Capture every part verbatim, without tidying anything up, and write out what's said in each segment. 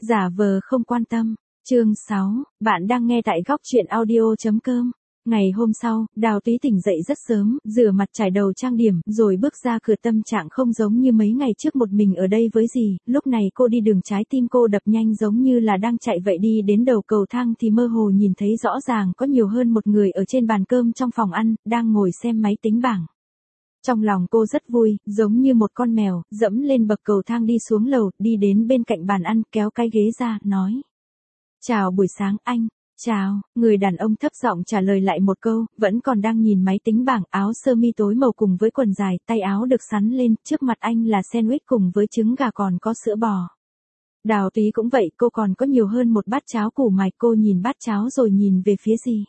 Giả vờ không quan tâm. Chương sáu, bạn đang nghe tại góc truyện audio chấm com. Ngày hôm sau, Đào Túy tỉnh dậy rất sớm, rửa mặt trải đầu trang điểm, rồi bước ra cửa. Tâm trạng không giống như mấy ngày trước một mình ở đây với dì. Lúc này cô đi đường trái tim cô đập nhanh giống như là đang chạy vậy. Đi đến đầu cầu thang thì mơ hồ nhìn thấy rõ ràng có nhiều hơn một người ở trên bàn cơm trong phòng ăn, đang ngồi xem máy tính bảng. Trong lòng cô rất vui, giống như một con mèo, dẫm lên bậc cầu thang đi xuống lầu, đi đến bên cạnh bàn ăn, kéo cái ghế ra, nói. Chào buổi sáng anh. Chào, người đàn ông thấp giọng trả lời lại một câu, vẫn còn đang nhìn máy tính bảng. Áo sơ mi tối màu cùng với quần dài, tay áo được xắn lên, trước mặt anh là sandwich cùng với trứng gà còn có sữa bò. Đào Túy cũng vậy, cô còn có nhiều hơn một bát cháo củ mạch. Cô nhìn bát cháo rồi nhìn về phía dì.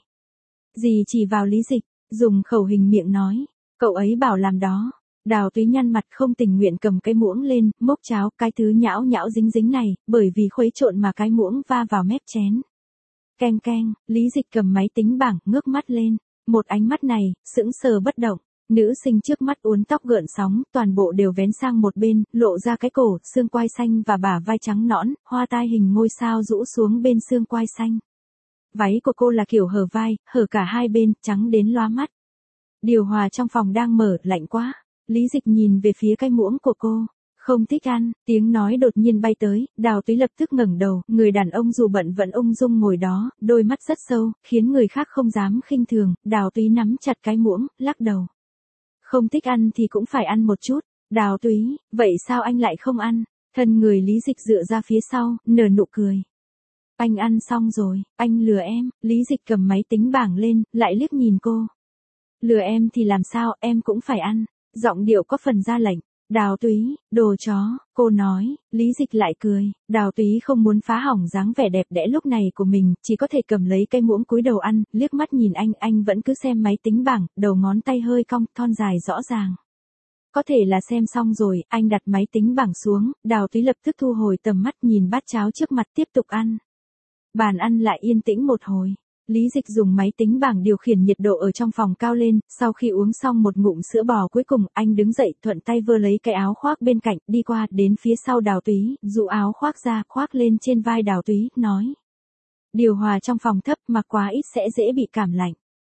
Dì chỉ vào Lý Dịch, dùng khẩu hình miệng nói, cậu ấy bảo làm đó. Đào Túy nhăn mặt không tình nguyện cầm cái muỗng lên, múc cháo, cái thứ nhão nhão dính dính này, bởi vì khuấy trộn mà cái muỗng va vào mép chén. Keng keng, Lý Dịch cầm máy tính bảng, ngước mắt lên, một ánh mắt này, sững sờ bất động. Nữ sinh trước mắt uốn tóc gợn sóng, toàn bộ đều vén sang một bên, lộ ra cái cổ, xương quai xanh và bả vai trắng nõn, hoa tai hình ngôi sao rũ xuống bên xương quai xanh. Váy của cô là kiểu hở vai, hở cả hai bên, trắng đến lóa mắt. Điều hòa trong phòng đang mở, lạnh quá. Lý Dịch nhìn về phía cái muỗng của cô. Không thích ăn, tiếng nói đột nhiên bay tới, Đào Túy lập tức ngẩng đầu, người đàn ông dù bận vẫn ung dung ngồi đó, đôi mắt rất sâu, khiến người khác không dám khinh thường. Đào Túy nắm chặt cái muỗng, lắc đầu. Không thích ăn thì cũng phải ăn một chút. Đào Túy, vậy sao anh lại không ăn? Thân người Lý Dịch dựa ra phía sau, nở nụ cười. Anh ăn xong rồi, anh lừa em. Lý Dịch cầm máy tính bảng lên, lại liếc nhìn cô. Lừa em thì làm sao, em cũng phải ăn. Giọng điệu có phần ra lệnh. Đào Túy, đồ chó, cô nói. Lý Dịch lại cười. Đào Túy không muốn phá hỏng dáng vẻ đẹp đẽ lúc này của mình, chỉ có thể cầm lấy cái muỗng cúi đầu ăn, liếc mắt nhìn anh, anh vẫn cứ xem máy tính bảng, đầu ngón tay hơi cong, thon dài rõ ràng. Có thể là xem xong rồi, anh đặt máy tính bảng xuống, Đào Túy lập tức thu hồi tầm mắt, nhìn bát cháo trước mặt tiếp tục ăn. Bàn ăn lại yên tĩnh một hồi. Lý Dịch dùng máy tính bảng điều khiển nhiệt độ ở trong phòng cao lên, sau khi uống xong một ngụm sữa bò cuối cùng, anh đứng dậy, thuận tay vơ lấy cái áo khoác bên cạnh, đi qua, đến phía sau Đào Túy, dụ áo khoác ra, khoác lên trên vai Đào Túy, nói. Điều hòa trong phòng thấp, mặc quá ít sẽ dễ bị cảm lạnh.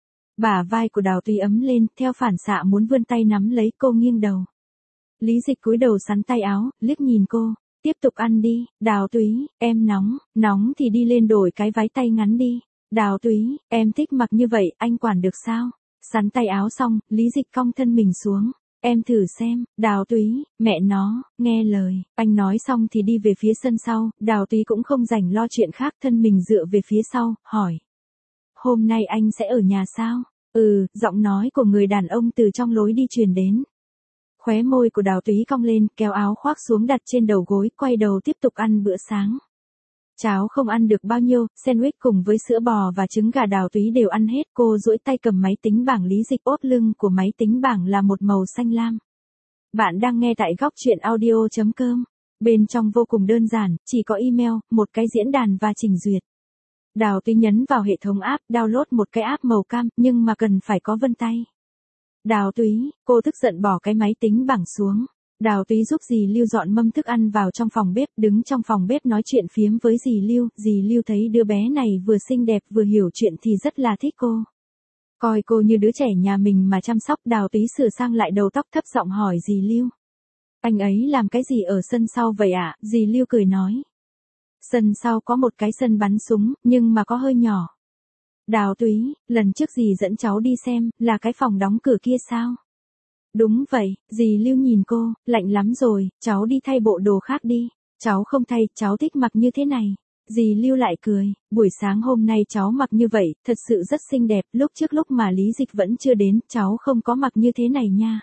Bả vai của Đào Túy ấm lên, theo phản xạ muốn vươn tay nắm lấy, cô nghiêng đầu. Lý Dịch cúi đầu sắn tay áo, liếc nhìn cô. Tiếp tục ăn đi, Đào Túy, em nóng, nóng thì đi lên đổi cái váy tay ngắn đi. Đào Túy, em thích mặc như vậy, anh quản được sao? Sắn tay áo xong, Lý Dịch cong thân mình xuống. Em thử xem. Đào Túy, mẹ nó, nghe lời. Anh nói xong thì đi về phía sân sau, Đào Túy cũng không rảnh lo chuyện khác, thân mình dựa về phía sau, hỏi. Hôm nay anh sẽ ở nhà sao? Ừ, giọng nói của người đàn ông từ trong lối đi truyền đến. Khóe môi của Đào Túy cong lên, kéo áo khoác xuống đặt trên đầu gối, quay đầu tiếp tục ăn bữa sáng. Cháo không ăn được bao nhiêu, sandwich cùng với sữa bò và trứng gà Đào Túy đều ăn hết. Cô duỗi tay cầm máy tính bảng. Lý Dịch, ốp lưng của máy tính bảng là một màu xanh lam. Bạn đang nghe tại góc truyện audio chấm com. Bên trong vô cùng đơn giản, chỉ có email, một cái diễn đàn và trình duyệt. Đào Túy nhấn vào hệ thống app, download một cái app màu cam, nhưng mà cần phải có vân tay. Đào Túy, cô tức giận bỏ cái máy tính bảng xuống. Đào Túy giúp dì Lưu dọn mâm thức ăn vào trong phòng bếp, đứng trong phòng bếp nói chuyện phiếm với dì Lưu. Dì Lưu thấy đứa bé này vừa xinh đẹp vừa hiểu chuyện thì rất là thích cô. Coi cô như đứa trẻ nhà mình mà chăm sóc. Đào Túy sửa sang lại đầu tóc, thấp giọng hỏi dì Lưu. Anh ấy làm cái gì ở sân sau vậy ạ? À? Dì Lưu cười nói. Sân sau có một cái sân bắn súng, nhưng mà có hơi nhỏ. Đào Túy, lần trước dì dẫn cháu đi xem, là cái phòng đóng cửa kia sao? Đúng vậy, dì Lưu nhìn cô, lạnh lắm rồi, cháu đi thay bộ đồ khác đi. Cháu không thay, cháu thích mặc như thế này. Dì Lưu lại cười, buổi sáng hôm nay cháu mặc như vậy, thật sự rất xinh đẹp, lúc trước lúc mà Lý Dịch vẫn chưa đến, cháu không có mặc như thế này nha.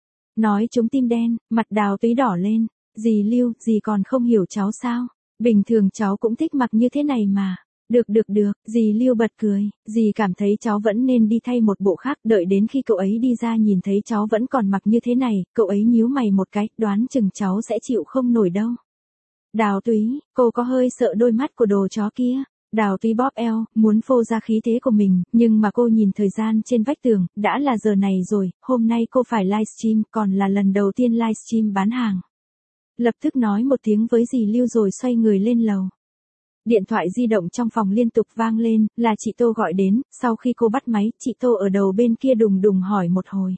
Nói trúng tim đen, mặt Đào Túy đỏ lên. Dì Lưu, dì còn không hiểu cháu sao? Bình thường cháu cũng thích mặc như thế này mà. Được được được, dì Lưu bật cười, dì cảm thấy cháu vẫn nên đi thay một bộ khác, đợi đến khi cậu ấy đi ra nhìn thấy cháu vẫn còn mặc như thế này, cậu ấy nhíu mày một cái, đoán chừng cháu sẽ chịu không nổi đâu. Đào Túy, cô có hơi sợ đôi mắt của đồ chó kia. Đào Túy bóp eo, muốn phô ra khí thế của mình, nhưng mà cô nhìn thời gian trên vách tường, đã là giờ này rồi, hôm nay cô phải livestream, còn là lần đầu tiên livestream bán hàng. Lập tức nói một tiếng với dì Lưu rồi xoay người lên lầu. Điện thoại di động trong phòng liên tục vang lên, là chị Tô gọi đến, sau khi cô bắt máy, chị Tô ở đầu bên kia đùng đùng hỏi một hồi.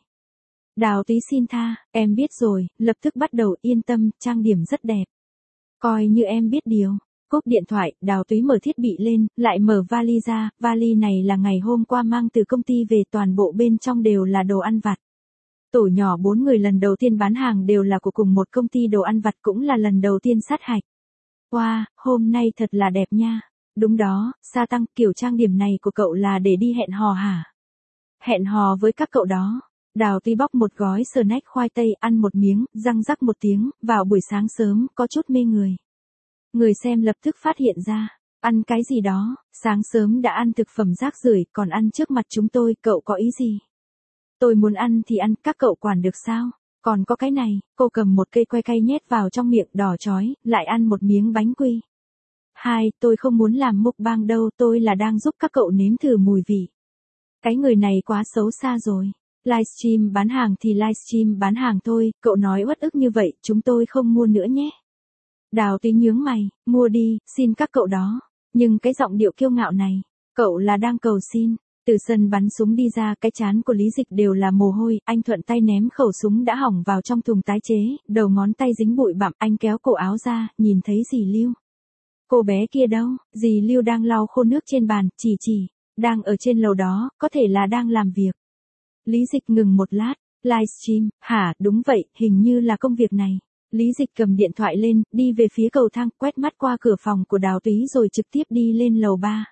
Đào Túy xin tha, em biết rồi, lập tức bắt đầu yên tâm, trang điểm rất đẹp. Coi như em biết điều. Cúp điện thoại, Đào Túy mở thiết bị lên, lại mở vali ra, vali này là ngày hôm qua mang từ công ty về, toàn bộ bên trong đều là đồ ăn vặt. Tổ nhỏ bốn người lần đầu tiên bán hàng đều là của cùng một công ty đồ ăn vặt, cũng là lần đầu tiên sát hạch. Wow, hôm nay thật là đẹp nha. Đúng đó, Sa Tăng, kiểu trang điểm này của cậu là để đi hẹn hò hả? Hẹn hò với các cậu đó. Đào Túy bóc một gói snack khoai tây, ăn một miếng, răng rắc một tiếng, vào buổi sáng sớm, có chút mê người. Người xem lập tức phát hiện ra, ăn cái gì đó, sáng sớm đã ăn thực phẩm rác rưởi, còn ăn trước mặt chúng tôi, cậu có ý gì? Tôi muốn ăn thì ăn, các cậu quản được sao? Còn có cái này, cô cầm một cây que cay nhét vào trong miệng đỏ chói, lại ăn một miếng bánh quy. Hai, tôi không muốn làm mukbang đâu, tôi là đang giúp các cậu nếm thử mùi vị. Cái người này quá xấu xa rồi. Livestream bán hàng thì livestream bán hàng thôi, cậu nói uất ức như vậy, chúng tôi không mua nữa nhé. Đào Túy nhướng mày, mua đi, xin các cậu đó. Nhưng cái giọng điệu kiêu ngạo này, cậu là đang cầu xin. Từ sân bắn súng đi ra, cái trán của Lý Dịch đều là mồ hôi, anh thuận tay ném khẩu súng đã hỏng vào trong thùng tái chế, đầu ngón tay dính bụi bặm, anh kéo cổ áo ra, nhìn thấy dì Lưu. Cô bé kia đâu? Dì Lưu đang lau khô nước trên bàn, chỉ chỉ, đang ở trên lầu đó, có thể là đang làm việc. Lý Dịch ngừng một lát, livestream, hả, đúng vậy, hình như là công việc này. Lý Dịch cầm điện thoại lên, đi về phía cầu thang, quét mắt qua cửa phòng của Đào Túy rồi trực tiếp đi lên lầu ba.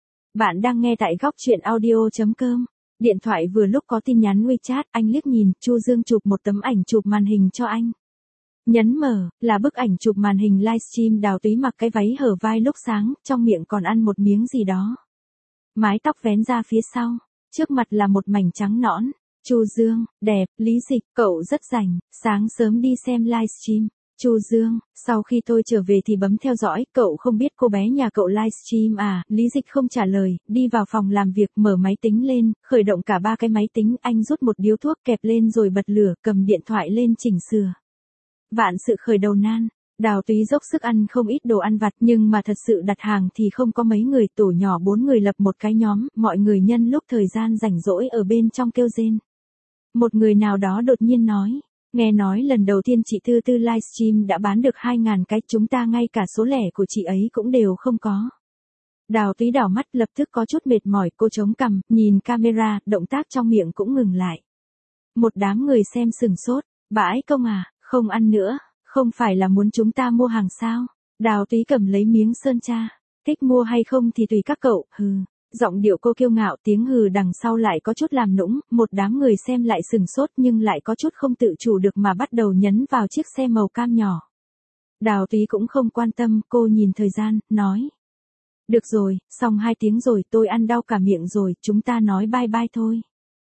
Bạn đang nghe tại góc truyện audio chấm com. Điện thoại vừa lúc có tin nhắn WeChat, anh liếc nhìn, Chu Dương chụp một tấm ảnh chụp màn hình cho anh. Nhấn mở, là bức ảnh chụp màn hình livestream Đào Túy mặc cái váy hở vai lúc sáng, trong miệng còn ăn một miếng gì đó. Mái tóc vén ra phía sau, trước mặt là một mảnh trắng nõn. Chu Dương, đẹp, Lý Dịch, cậu rất rảnh, sáng sớm đi xem livestream. Chu Dương, sau khi tôi trở về thì bấm theo dõi, cậu không biết cô bé nhà cậu livestream à? Lý Dịch không trả lời, đi vào phòng làm việc, mở máy tính lên, khởi động cả ba cái máy tính, anh rút một điếu thuốc kẹp lên rồi bật lửa, cầm điện thoại lên chỉnh sửa. Vạn sự khởi đầu nan. Đào Túy dốc sức ăn không ít đồ ăn vặt, nhưng mà thật sự đặt hàng thì không có mấy người, tổ nhỏ bốn người lập một cái nhóm, mọi người nhân lúc thời gian rảnh rỗi ở bên trong kêu rên. Một người nào đó đột nhiên nói, nghe nói lần đầu tiên chị Tư Tư livestream đã bán được hai ngàn cái, chúng ta ngay cả số lẻ của chị ấy cũng đều không có. Đào Túy đảo mắt, lập tức có chút mệt mỏi, cô chống cằm, nhìn camera, động tác trong miệng cũng ngừng lại. Một đám người xem sừng sốt, bãi công à, không ăn nữa, không phải là muốn chúng ta mua hàng sao? Đào Túy cầm lấy miếng sơn tra, thích mua hay không thì tùy các cậu, hừ. Giọng điệu cô kiêu ngạo, tiếng hừ đằng sau lại có chút làm nũng, một đám người xem lại sừng sốt nhưng lại có chút không tự chủ được mà bắt đầu nhấn vào chiếc xe màu cam nhỏ. Đào Túy cũng không quan tâm, cô nhìn thời gian, nói. Được rồi, xong hai tiếng rồi, tôi ăn đau cả miệng rồi, chúng ta nói bye bye thôi.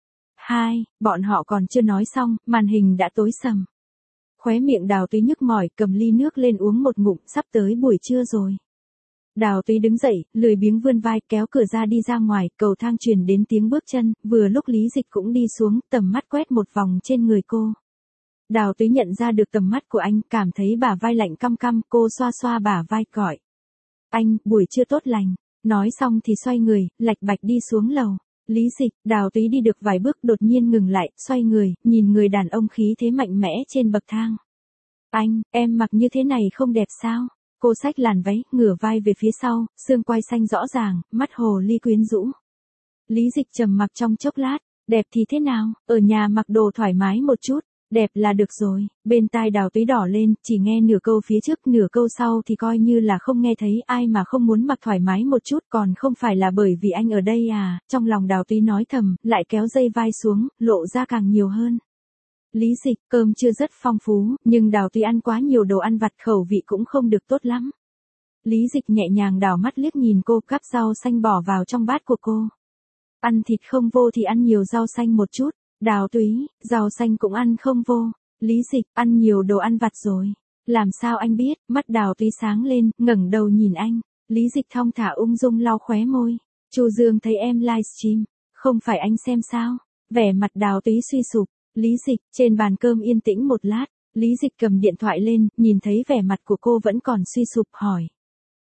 Hai, bọn họ còn chưa nói xong, màn hình đã tối sầm. Khóe miệng Đào Túy nhức mỏi, cầm ly nước lên uống một ngụm, sắp tới buổi trưa rồi. Đào Túy đứng dậy, lười biếng vươn vai, kéo cửa ra đi ra ngoài, cầu thang truyền đến tiếng bước chân, vừa lúc Lý Dịch cũng đi xuống, tầm mắt quét một vòng trên người cô. Đào Túy nhận ra được tầm mắt của anh, cảm thấy bả vai lạnh căm căm, cô xoa xoa bả vai gọi. Anh, buổi trưa tốt lành. Nói xong thì xoay người, lạch bạch đi xuống lầu. Lý Dịch, Đào Túy đi được vài bước đột nhiên ngừng lại, xoay người, nhìn người đàn ông khí thế mạnh mẽ trên bậc thang. Anh, em mặc như thế này không đẹp sao? Cô xách làn váy, ngửa vai về phía sau, xương quai xanh rõ ràng, mắt hồ ly quyến rũ. Lý Dịch trầm mặc trong chốc lát, đẹp thì thế nào, ở nhà mặc đồ thoải mái một chút, đẹp là được rồi. Bên tai Đào Túy đỏ lên, chỉ nghe nửa câu phía trước, nửa câu sau thì coi như là không nghe thấy, ai mà không muốn mặc thoải mái một chút, còn không phải là bởi vì anh ở đây à? Trong lòng Đào Túy nói thầm, lại kéo dây vai xuống, lộ ra càng nhiều hơn. Lý Dịch, cơm chưa rất phong phú, nhưng Đào Túy ăn quá nhiều đồ ăn vặt, khẩu vị cũng không được tốt lắm. Lý Dịch nhẹ nhàng đảo mắt liếc nhìn cô, cắp rau xanh bỏ vào trong bát của cô. Ăn thịt không vô thì ăn nhiều rau xanh một chút. Đào Túy, rau xanh cũng ăn không vô. Lý Dịch, ăn nhiều đồ ăn vặt rồi. Làm sao anh biết? Mắt Đào Túy sáng lên, ngẩng đầu nhìn anh. Lý Dịch thong thả ung dung lau khóe môi. Chu Dương thấy em livestream, không phải anh xem sao? Vẻ mặt Đào Túy suy sụp. Lý Dịch, trên bàn cơm yên tĩnh một lát, Lý Dịch cầm điện thoại lên, nhìn thấy vẻ mặt của cô vẫn còn suy sụp, hỏi.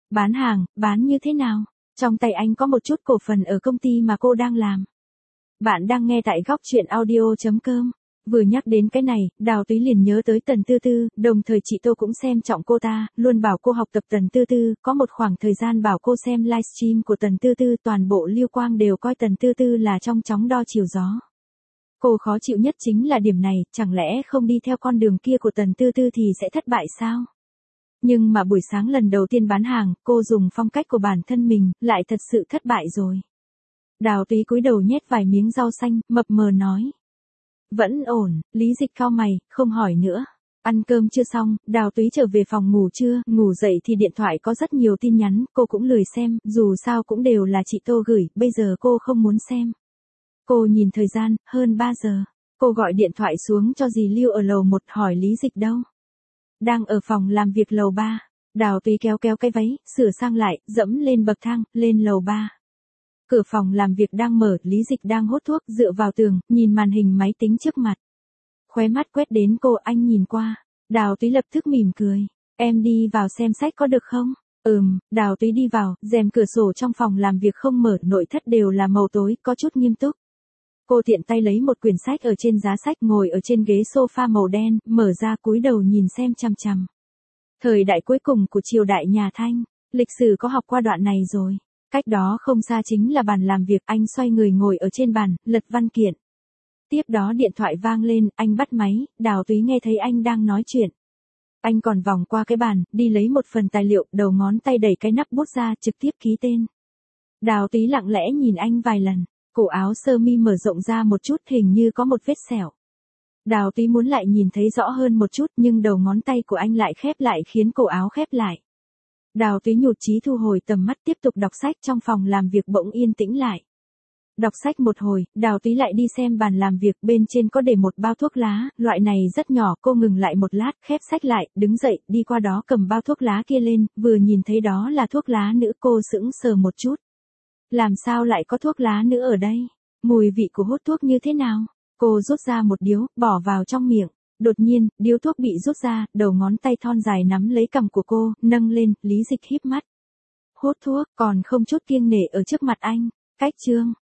Bán hàng, bán như thế nào? Trong tay anh có một chút cổ phần ở công ty mà cô đang làm. Bạn đang nghe tại góc chuyện audio.com. Vừa nhắc đến cái này, Đào Túy liền nhớ tới Tần Tư Tư, đồng thời chị Tô cũng xem trọng cô ta, luôn bảo cô học tập Tần Tư Tư, có một khoảng thời gian bảo cô xem livestream của Tần Tư Tư, toàn bộ Liêu Quang đều coi Tần Tư Tư là trong chóng đo chiều gió. Cô khó chịu nhất chính là điểm này, chẳng lẽ không đi theo con đường kia của Tần Tư Tư thì sẽ thất bại sao? Nhưng mà buổi sáng lần đầu tiên bán hàng, cô dùng phong cách của bản thân mình, lại thật sự thất bại rồi. Đào Túy cúi đầu nhét vài miếng rau xanh, mập mờ nói. Vẫn ổn, Lý Dịch cau mày, không hỏi nữa. Ăn cơm chưa xong, Đào Túy trở về phòng ngủ trưa, ngủ dậy thì điện thoại có rất nhiều tin nhắn, cô cũng lười xem, dù sao cũng đều là chị Tô gửi, bây giờ cô không muốn xem. Cô nhìn thời gian, hơn ba giờ. Cô gọi điện thoại xuống cho dì Lưu ở lầu một hỏi Lý Dịch đâu. Đang ở phòng làm việc lầu ba. Đào Túy kéo kéo cái váy, sửa sang lại, dẫm lên bậc thang, lên lầu ba. Cửa phòng làm việc đang mở, Lý Dịch đang hút thuốc, dựa vào tường, nhìn màn hình máy tính trước mặt. Khóe mắt quét đến cô, anh nhìn qua. Đào Túy lập tức mỉm cười. Em đi vào xem sách có được không? Ừm, Đào Túy đi vào, rèm cửa sổ trong phòng làm việc không mở, nội thất đều là màu tối, có chút nghiêm túc. Cô tiện tay lấy một quyển sách ở trên giá sách, ngồi ở trên ghế sofa màu đen, mở ra cúi đầu nhìn xem chằm chằm. Thời đại cuối cùng của triều đại nhà Thanh, lịch sử có học qua đoạn này rồi. Cách đó không xa chính là bàn làm việc, anh xoay người ngồi ở trên bàn, lật văn kiện. Tiếp đó điện thoại vang lên, anh bắt máy, Đào Túy nghe thấy anh đang nói chuyện. Anh còn vòng qua cái bàn, đi lấy một phần tài liệu, đầu ngón tay đẩy cái nắp bút ra, trực tiếp ký tên. Đào Túy lặng lẽ nhìn anh vài lần, cổ áo sơ mi mở rộng ra một chút, hình như có một vết sẹo. Đào Túy muốn lại nhìn thấy rõ hơn một chút, nhưng đầu ngón tay của anh lại khép lại khiến cổ áo khép lại. Đào Túy nhụt chí thu hồi tầm mắt, tiếp tục đọc sách, trong phòng làm việc bỗng yên tĩnh lại. Đọc sách một hồi, Đào Túy lại đi xem bàn làm việc, bên trên có để một bao thuốc lá, loại này rất nhỏ, cô ngừng lại một lát, khép sách lại, đứng dậy, đi qua đó cầm bao thuốc lá kia lên, vừa nhìn thấy đó là thuốc lá nữ, cô sững sờ một chút. Làm sao lại có thuốc lá nữ ở đây? Mùi vị của hút thuốc như thế nào? Cô rút ra một điếu, bỏ vào trong miệng. Đột nhiên, điếu thuốc bị rút ra, đầu ngón tay thon dài nắm lấy cằm của cô, nâng lên, Lý Dịch híp mắt. Hút thuốc, còn không chút kiêng nể ở trước mặt anh. Cách chương.